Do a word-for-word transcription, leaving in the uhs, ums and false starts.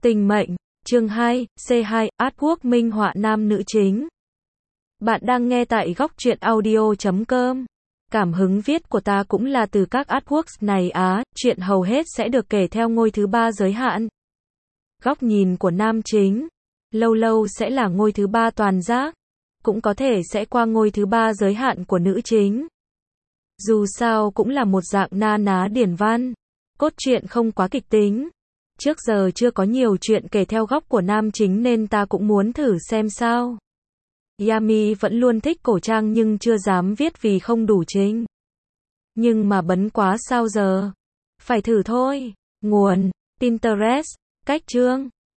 Tình mệnh, chương hai, C hai, artwork minh họa nam nữ chính. Bạn đang nghe tại góc truyện audio chấm com. Cảm hứng viết của ta cũng là từ các artworks này á, chuyện hầu hết sẽ được kể theo ngôi thứ ba giới hạn. Góc nhìn của nam chính, lâu lâu sẽ là ngôi thứ ba toàn giác, cũng có thể sẽ qua ngôi thứ ba giới hạn của nữ chính. Dù sao cũng là một dạng na ná điển văn, cốt truyện không quá kịch tính. Trước giờ chưa có nhiều chuyện kể theo góc của nam chính nên ta cũng muốn thử xem sao. Yami vẫn luôn thích cổ trang nhưng chưa dám viết vì không đủ chính. Nhưng mà bấn quá sao giờ? Phải thử thôi. Nguồn: Pinterest. Cách chương: